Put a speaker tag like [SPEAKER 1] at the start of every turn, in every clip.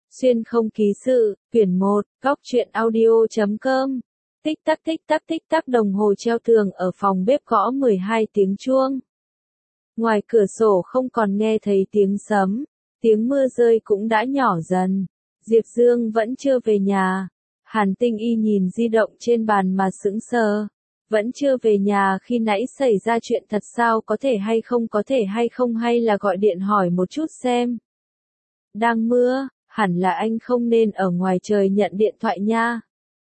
[SPEAKER 1] Xuyên không ký sự, quyển 1, góc truyện audio.com. Tích tắc đồng hồ treo tường ở phòng bếp gõ 12 tiếng chuông. Ngoài cửa sổ không còn nghe thấy tiếng sấm, tiếng mưa rơi cũng đã nhỏ dần. Diệp Dương vẫn chưa về nhà. Hàn Tinh Y nhìn di động trên bàn mà sững sờ. Vẫn chưa về nhà, khi nãy xảy ra chuyện thật sao, có thể hay không, hay là gọi điện hỏi một chút xem. Đang mưa, hẳn là anh không nên ở ngoài trời nhận điện thoại nha.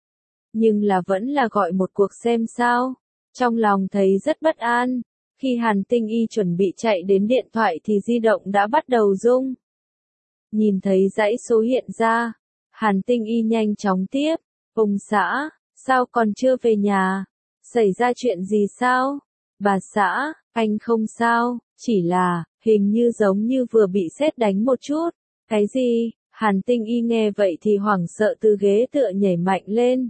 [SPEAKER 1] Nhưng là vẫn là gọi một cuộc xem sao. Trong lòng thấy rất bất an. Khi Hàn Tinh Y chuẩn bị chạy đến điện thoại thì di động đã bắt đầu rung. Nhìn thấy dãy số hiện ra, Hàn Tinh Y nhanh chóng tiếp. Ông xã, sao còn chưa về nhà? Xảy ra chuyện gì sao? Bà xã, anh không sao, chỉ là, hình như giống như vừa bị sét đánh một chút. Cái gì? Hàn Tinh Y nghe vậy thì hoảng sợ từ ghế tựa nhảy mạnh lên.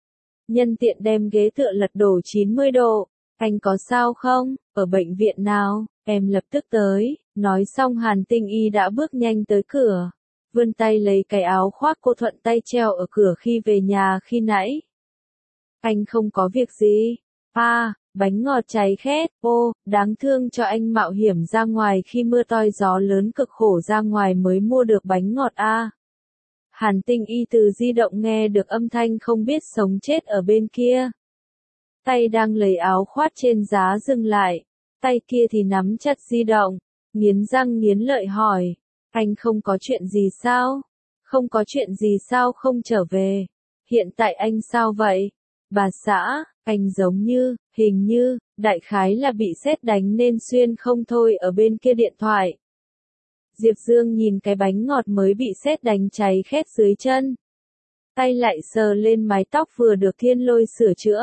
[SPEAKER 1] Nhân tiện đem ghế tựa lật đổ 90 độ. Anh có sao không? Ở bệnh viện nào? Em lập tức tới. Nói xong Hàn Tinh Y đã bước nhanh tới cửa. Vươn tay lấy cái áo khoác cô thuận tay treo ở cửa khi về nhà khi nãy. Anh không có việc gì. Bánh ngọt cháy khét. Ô, đáng thương cho anh mạo hiểm ra ngoài khi mưa to gió lớn, cực khổ ra ngoài mới mua được bánh ngọt a. Hàn Tinh Y từ di động nghe được âm thanh không biết sống chết ở bên kia. Tay đang lấy áo khoác trên giá dừng lại. Tay kia thì nắm chặt di động. Nghiến răng nghiến lợi hỏi. Anh không có chuyện gì sao? Không có chuyện gì sao không trở về? Hiện tại anh sao vậy? Bà xã, anh giống như, hình như, đại khái là bị sét đánh nên xuyên không thôi ở bên kia điện thoại. Diệp Dương nhìn cái bánh ngọt mới bị sét đánh cháy khét dưới chân. Tay lại sờ lên mái tóc vừa được Thiên Lôi sửa chữa.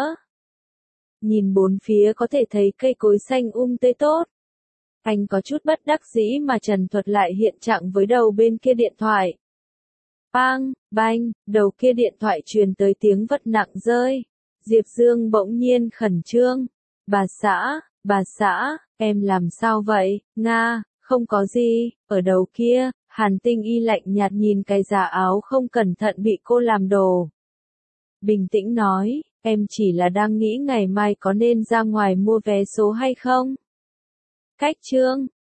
[SPEAKER 1] Nhìn bốn phía có thể thấy cây cối xanh tươi tốt. Anh có chút bất đắc dĩ mà trần thuật lại hiện trạng với đầu bên kia điện thoại. Bang, banh, đầu kia điện thoại truyền tới tiếng vật nặng rơi. Diệp Dương bỗng nhiên khẩn trương. Bà xã, em làm sao vậy? Nga, không có gì. Ở đầu kia, Hàn Tinh Y lạnh nhạt nhìn cái giá áo không cẩn thận bị cô làm đổ. Bình tĩnh nói, em chỉ là đang nghĩ ngày mai có nên ra ngoài mua vé số hay không? Cách chương